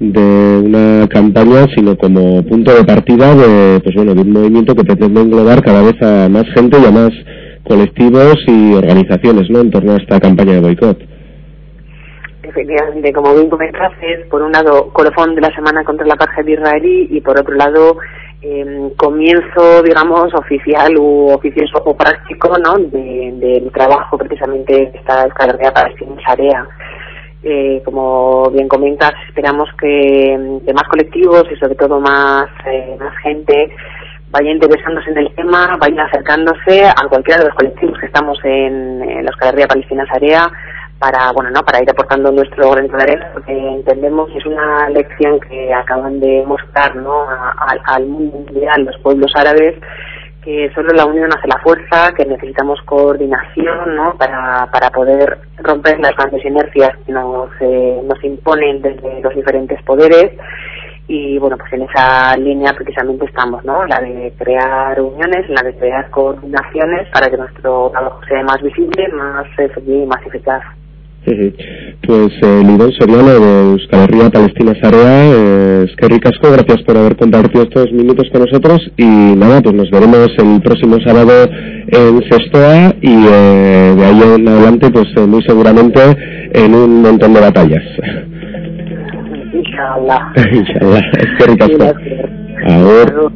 una campaña, sino como punto de partida de un movimiento que pretende englobar cada vez a más gente y a más colectivos y organizaciones, ¿no?, en torno a esta campaña de boicot. efectivamente, como bien comentaste, por un lado, colofón de la semana contra la apartheid israelí y por otro lado, comienzo, digamos, oficial u oficioso o práctico, ¿no?, del trabajo precisamente de esta Euskal Herria Palestina Sarea. Como bien comentas, esperamos que más colectivos y sobre todo más gente vaya interesándose en el tema, vaya acercándose a cualquiera de los colectivos que estamos en la Euskal Herria Palestina Sarea para ir aportando nuestro granito de arena, porque entendemos que es una lección que acaban de mostrar, ¿no?, al mundo mundial, los pueblos árabes, que solo la unión hace la fuerza, que necesitamos coordinación, ¿no?, para poder romper las grandes inercias que nos imponen desde los diferentes poderes. Y bueno, pues en esa línea precisamente estamos, ¿no?, la de crear uniones, la de crear coordinaciones para que nuestro trabajo sea más visible, más efectivo y más eficaz. Pues Lidón Soriano de Euskal Herria Palestina Sarea, eskerrik asko, gracias por haber compartido estos minutos con nosotros y nada, pues nos veremos el próximo sábado en Zestoa y de ahí en adelante pues muy seguramente en un montón de batallas. Inshallah. Inshallah, eskerrik asko. Agur.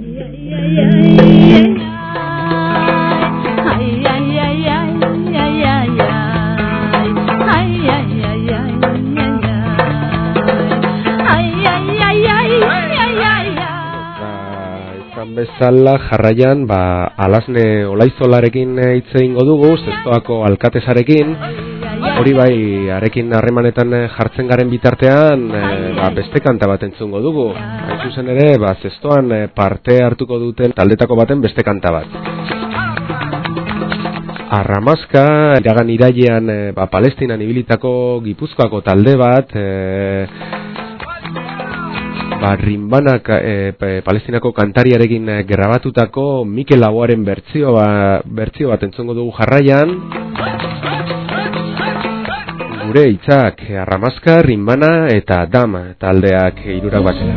Bezala jarraian Alasne Olaizolarekin hitz egingo dugu, Zestoako alkatesarekin. Hori bai, harekin harremanetan jartzen garen bitartean beste kanta bat entzungo dugu. Hain zuzen ere, Zestoan parte hartuko duten taldetako baten beste kanta bat. Arramazka, iragan irailean Palestinan ibilitako Gipuzkoako talde bat, Rinbanak Palestinako kantariarekin grabatutako Mikel Laboaren bertsio bat entzungo dugu jarraian. Gure hitzak Arramazka, Rinbana eta Dam taldeak hirurak batera.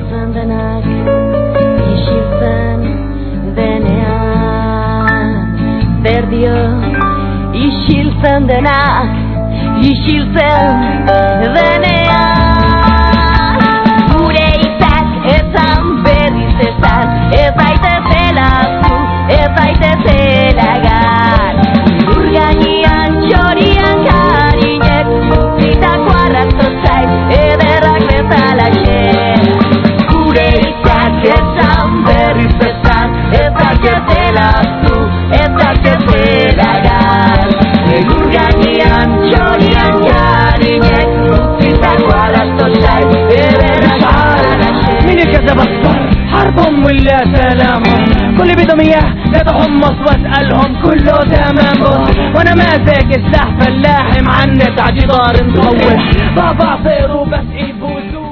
Isiltzen denak, isiltzen denean. Ezan berriz ezan, ez daitezela zu, ez daitezela gar. Urgainean txorian karinek, utzitako arrazotzai, ederrak bezalaxe. Gure hitzak ezan berriz ezan, ez daitezela zu, ez daitezela gar. Urgainean txorian karinek, utzitako arrazotzai, ederrak bezalaxe. كذب الصر حربهم ولا سلامهم كل بدهم اياه لا تحمص واسألهم كله تمام بص وانا ماسك السلاح فلاحي معنت عجدار مطول بابا صير وبس ايد بوزور.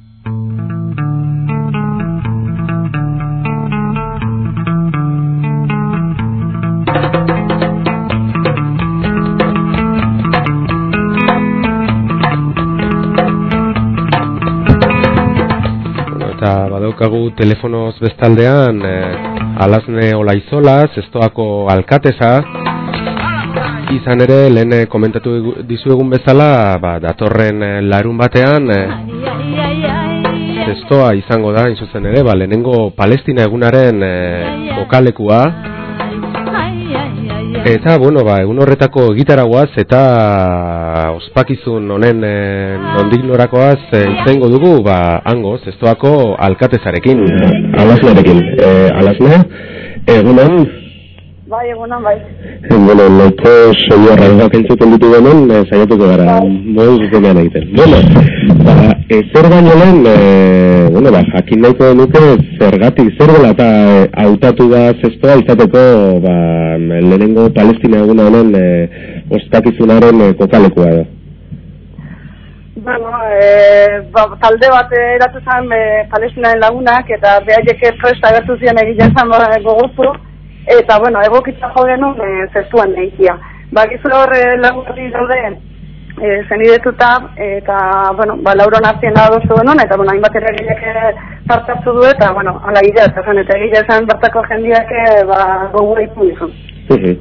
Eta badaukagu telefonoz bestaldean Alasne Olaizola, Zestoako alkatesa. Izan ere, lehen komentatu dizuegun bezala, datorren larun batean Zestoa izango da, inzuzen ere, lehenengo Palestina egunaren kokalekua. Eta, egun horretako gitaragoaz eta ospakizun honen nondik norakoaz izango dugu, hango, Zestoako alkatesarekin, Alasnearekin. Alasne, egunan? Bai, egunan, bai. Nahiko soio arrainak entzuten ditu hemen, saiatuko gara, modu zuzenean egiten. Zer baino lehen, jakin nahiko denuke zergatik, zer dela eta hautatu da Zestoa izateko lehenengo Palestina eguna honen ospakizunaren kokalekua da. Talde bat eratu zen Palestinaren lagunak eta behaiek prest agertu zian egiten zen gogozu eta egokitza jo genuen Zestoan egitea. Bakizu hor lagunari daude zenidetuta eta lauron artien adostu genuen eta hainbat eragileak parte hartu du eta ala gila eta egile zen bertako jendiak gogura ipu izun.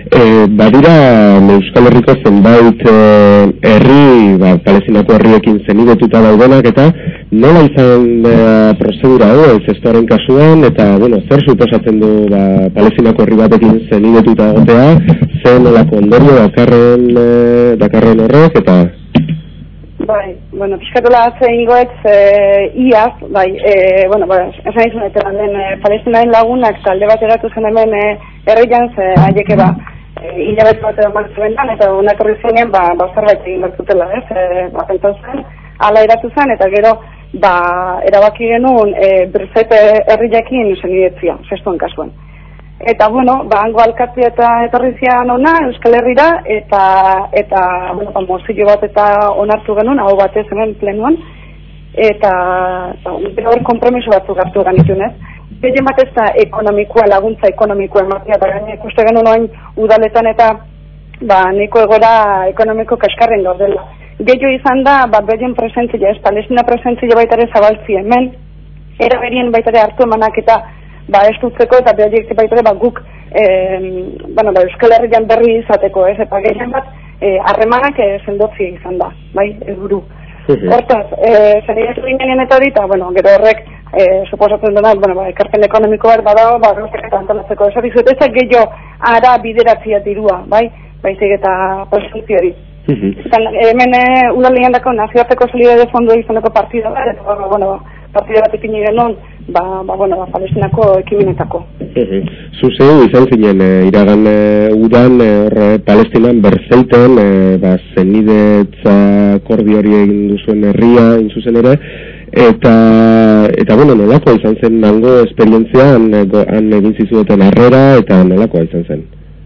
Badira Euskal Herriko zenbait herri, Palestinako herriekin zenidetuta daudenak, eta nola izan prozedura hau, zestoaren kasuan, eta, zer suposatzen du Palestinako herri batekin zenidetuta egotea, zer nolako ondorio dakarren horrek, eta... Bai, pixkatola ingoetz iaz, esan izan eta Palestinaren lagunak talde bat eratu zen hemen herrian, haieke hilabete bat edo martzuen dan, eta unak horri zenean, zerbait egin bertzutela, pentau zen, ala eratu zen, eta gero, erabaki genuen Birzete herriakin zenidetzia, zestuan kasuen. Eta, hango alkatzea eta etorrizian ona, Euskal Herrira, eta mozillo bat eta onartu genuen, hau batez hemen plenuan, eta hor kompromiso batzuk hartu genitun, ez? Gehien bat ez da ekonomikoa, laguntza ekonomikoa ematea, eta gane ikuste genuen oain udaletan eta niko egora ekonomiko kaskarren gaudela. Gehio izan da, behien presentzia, ez Palestina presentzia baitare zabaltzi hemen, era berien baitare hartu emanak eta ez dutzeko eta behaiek baitare guk Euskal Herrian berri izateko, ez, eta gehien bat harremanak sendotzi izan da, helburu. Hortaz, zenidetu ginen eta hori, eta gero horrek suposatzen dena, ekarpen ekonomiko bat badao, gauzak eta antolatzeko. Ez hori zuetezak gehiago ara bideratzia dirua, baizik eta presentzia hori. Hemen udalean dako nazioarteko solidaritate fondua izaneko partida bat, eta partida bat ipini genuen, Palestinako ekimenetako. Zuzeu izan zinen, iragan udan, Palestinan berzeiten, zenidetza akordio hori egin duzuen herria, zuzen ere, eta nolakoa izan zen nango esperientzia, han egin zizueten harrera, eta nolakoa izan zen?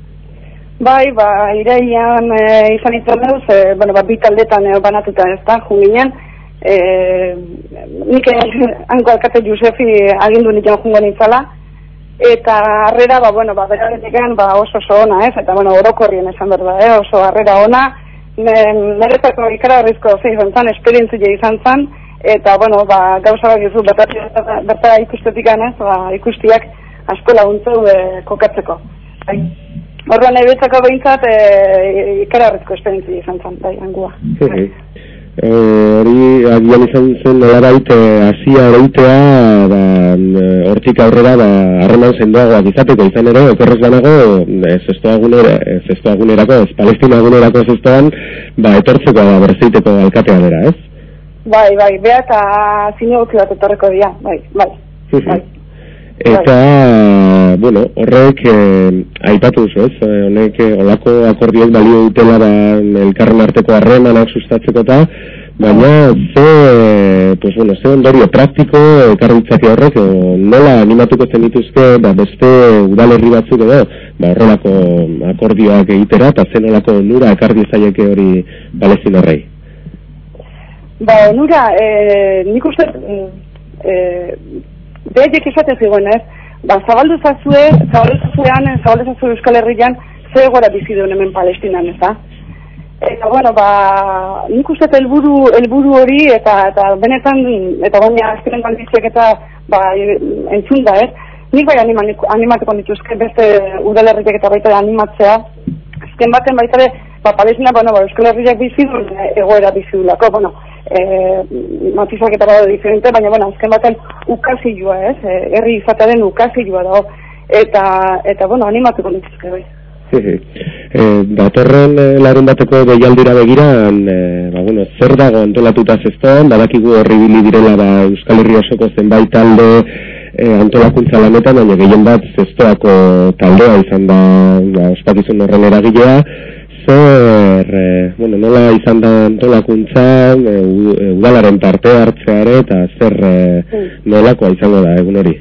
Ireian izan izan duz, bi taldetan banatuta ez da, junginen, nik hanko alkate Josefi agindu nitan jungo nintzala, eta harrera, beraretik oso ona, ez, eta orokorrien esan berda, oso harrera ona, niretzako ikaragarrizko izan zan, esperientzia izan zan, eta, gauza bat gizu, bertara ikustetik ganez, ikustiak asko laguntzeu kokatzeko. Horren ebetzako behintzat ikaragarrizko esperientzia izan zan, hangua. Hori agian izan zen nolabait hasia ereitea hortik aurrera harreman sendoagoak izateko izan ere okerrez banago zestoagunerako, Palestinagunerako zestoan etortzeko berzeiteko alkatea dira, ez? Bea eta zinegutzi bat etorreko dira, Eta, horrek aipatu duzu, ez? Honek olako akordioek balio dutela elkarren arteko harremanak sustatzeko eta, baina ze ondorio praktiko ekarritzake horrek, nola animatuko zen dituzke beste udalerri batzuk edo, horrelako akordioak egitera, eta zen olako nura ekarri zaieke hori Palestinarrei? Nura, nik uste... Behaiek esaten zigoen, ez? Zabaldu zazuean Euskal Herrian, ze egora bizi duen hemen Palestinan, ez da? Eta, nik uste helburu hori, eta benetan, eta baina azkenen bandiziak eta, entzun da, ez? Nik animatuko dituzke beste udalerriak eta baita animatzea. Azken baten baitare, Palestina, Euskal Herriak bizi duen egoera bizi duelako, matizak eta bada diferente, baina azken baten ukazioa, ez? Herri izatearen ukazioa dago, eta animatuko dituzke, bai. Datorren larun bateko deialdira begiran, zer dago antolatuta zestoan, badakigu horri bili direla Euskal Herri osoko zenbait talde antolakuntza lanetan, baina gehien bat zestoako taldea izan da ospakizun horren eragilea. Nola izan da antolakuntza, udalaren parte hartzeare, eta zer nolakoa izango da egun hori?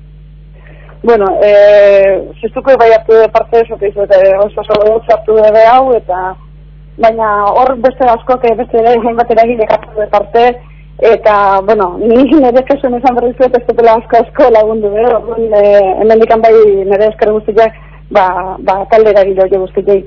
Zestuko bai hartu de parte eso, que oso hartu de hau, eta baina hor beste askok beste bat eragile hartu de parte, eta, ni nire kasuan esan berri zuet, ez dutela asko lagundu, hemen dikan bai nire eskara guztiak, talde eragile hori guztiak.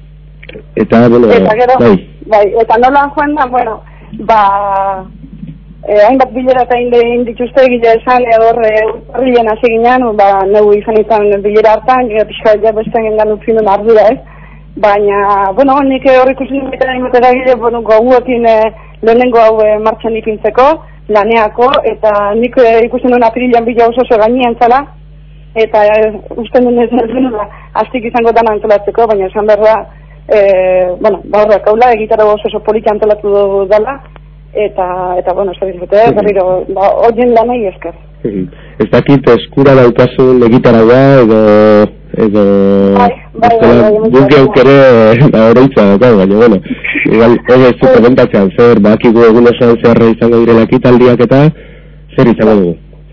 Eta, eta nola joan da, hainbat bilera eta egin dituzte egile esan, urtarrilean hasi ginen, neu izan bilera hartan, pixka beste gengan utzinen ardura, baina, nik hor ikusten baita egitera egile, gauekin lehenengo hau martxan ipintzeko, laneako, eta nik ikusten duen apirilean bila oso gainean zala, eta usten duen ez hastik izango dana antolatzeko, baina esan behar horrek haula, egitara oso polita antolatu dela, eta zer dizute, berriro, horien lanei esker. Ez dakit eskura daukasun egitaragoa edo guk geuk ere oroitza daukagu, baina ez zu komentatzean zer, bakigu egun osoan zeharra izango direla ekitaldiak eta zer izango dugu?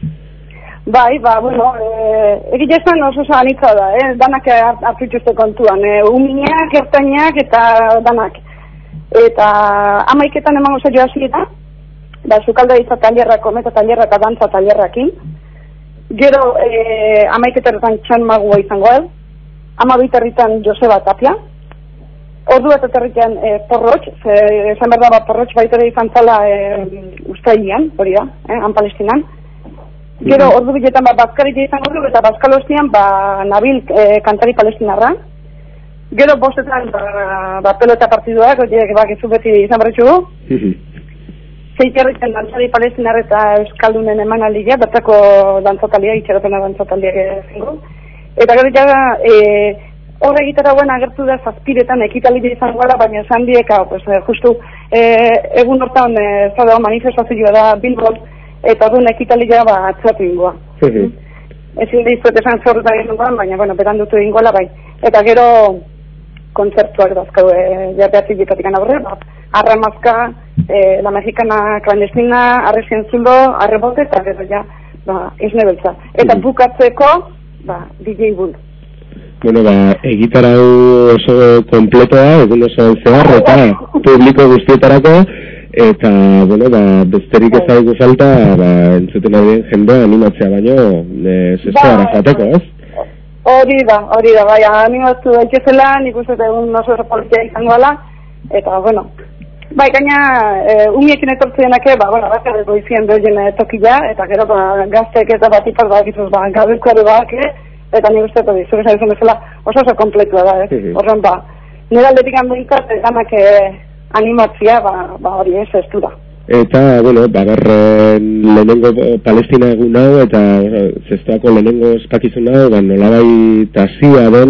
Egia esan oso anitza da, danak hartu dituzte kontuan, uminak, ertainak eta danak. Eta 11etan emango zaio hasiera, sukalda izan tailerrako, meta tailerra eta dantza tailerrakin. Gero 11etan txan magua izango 12etan Joseba Tapia. Ordu bat eterritean porrotx, esan berda porrotx baitere izan zala ustailean, hori da, han Palestinan. Gero ordu biletan bazkaria izango du eta bazkalostian Nabil kantari palestinarra. Gero 5etan pelota partiduak, bakizu beti izan berretxugu. 6etan dantzari palestinar eta euskaldunen emanaldia, bertako dantzataldia, itxeropena dantzataldia zengo. Eta gero horre egitaragoen agertu da 7etan ekitaldia izango gara, baina esan dieka, justu egun hortan zadao manifestazioa da Bilbon, eta orduan ekitaldia atzatu ingoa. Ezin dizuet esan zorretan ingoan, baina berandutu ingoala bai. Eta gero kontzertuak dazkau jateatzik dikatikan aurre, Arramazka, La Mexicana Clandestina, Arrezien Zulo, Arrebote, eta gero izne beltza. Eta bukatzeko, DJ Bull. Egitarau oso kompletoa, egun oso zehar, eta publiko guztietarako, eta, besterik ezaugu falta, entzuten ari jendea animatzea baino, zestoara jateko, ez? Hori da, animatu daitezela, nik uste egun oso politia izango ala, eta, gaina, umiekin etortzenak, bakarreko izien behorien tokila, eta gero, gazteek eta batipaz bakizuz, gabezko ere eta nik uste, zure zaizun bezala, oso kompletua da, ez? Horren, nire aldetik handoikat, ganak animatzia, hori ez du da. Eta, lehenengo Palestina egun hau, eta zestoako lehenengo espakizun hau, nolabai tasia den,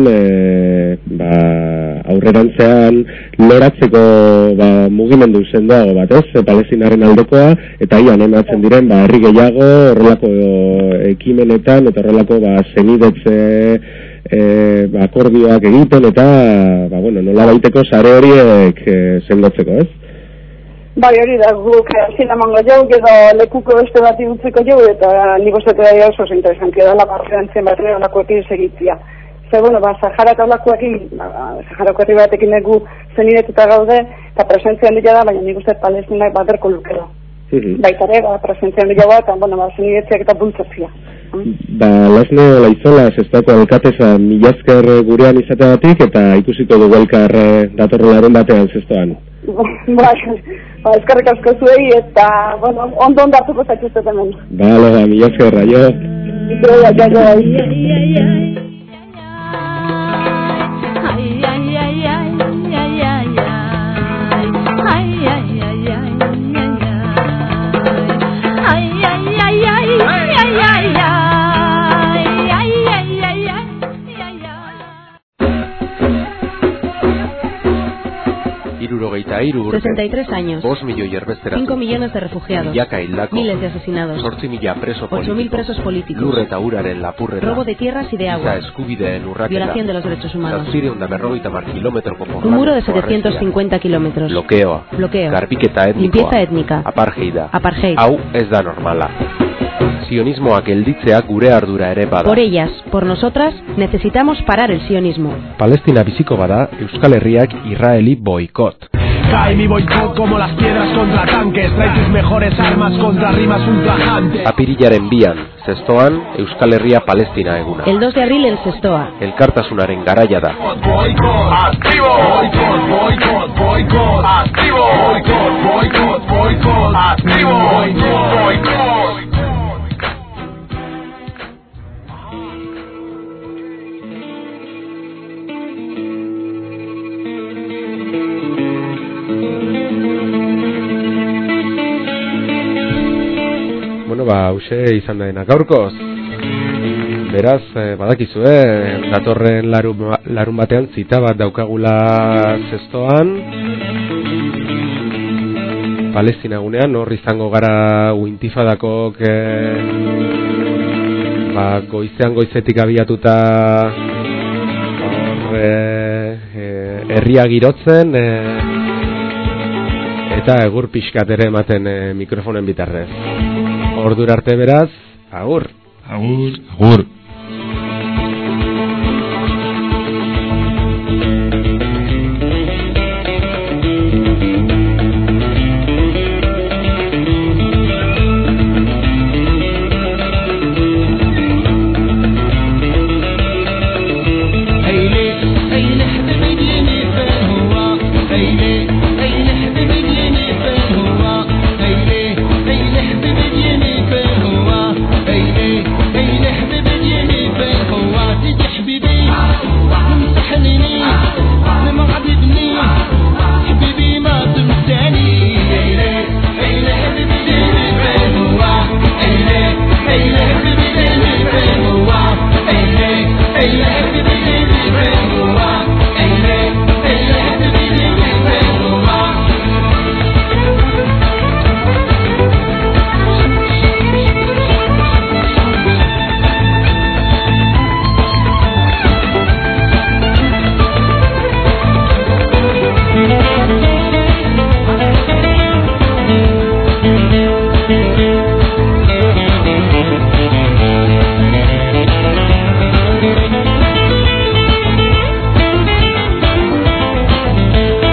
aurrerantzean loratzeko mugimendu sendoago bat, ez? Palestinaren aldekoa, eta ian ematzen diren, herri gehiago, horrelako ekimenetan, eta horrelako zenidetze akordioak egiten, eta, nolabaiteko sare horiek sendotzeko, ez? Hori da, guk zinamango jau, edo lekuko beste bat iutzeko jau, eta nik uste da oso interesantia da, labarreantzen bat olako ekin segitzia. Sahara eta olako batekin egu zenidetuta gaude, eta presentzian dira da, baina nik uste Palestinak baterko lukero. Baitare, presentzian dira bat, eta zenidetziak eta bultzatzia. Lasne Olaizola, zestako alkateza milazker gurean izateagatik, eta ikusiko dugu elkar datorrelaren batean zestoan. Eskerrik asko zuei, eta, ondo hartuko zaituztet hemen. Milazker, aio. Irurogeita 63 años. 5 millones de refugiados. Miles de asesinados. 8.000 presos políticos. Robo de tierras y de agua. Violación de los derechos humanos. Un muro de 750 kilómetros. Bloqueo. Limpieza étnica. Apartheid. Hau ez da normala. Sionismoak gelditzeak gure ardura ere bada. Por ellas, por nosotras, necesitamos parar el sionismo. Palestina biziko bada, Euskal Herriak Israeli boikot. Cae mi boicot como las piedras contra tanques. Trae tus mejores armas contra rimas ultrajantes. Apirilaren 2 Zestoan, Euskal Herria Palestina eguna. El 2 de abril en Zestoa. Elkartasunaren garaia da. Boicot, activo. Boicot, boicot, boicot, activo. Boicot, boicot, boicot, activo. Boicot, boicot. Hauxe izan da denak gaurkoz. Beraz, badakizue, datorren larun batean zita bat daukagula Zestoan. Palestina gunean, hor izango gara Uintifadakok goizetik abiatuta hor herria girotzen eta egur pixkat ere ematen mikrofonen bitarrez. Ordura arte beraz, agur. Agur. Agur.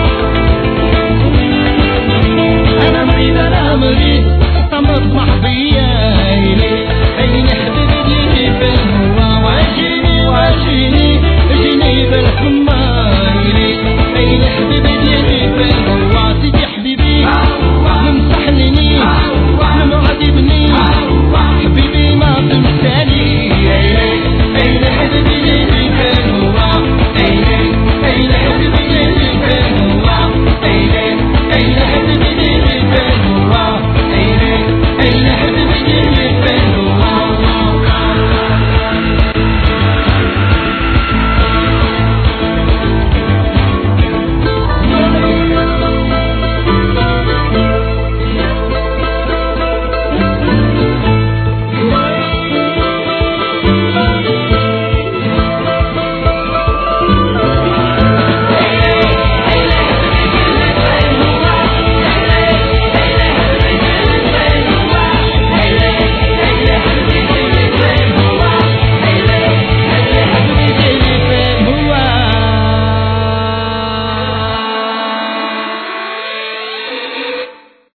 مريض طمط محبي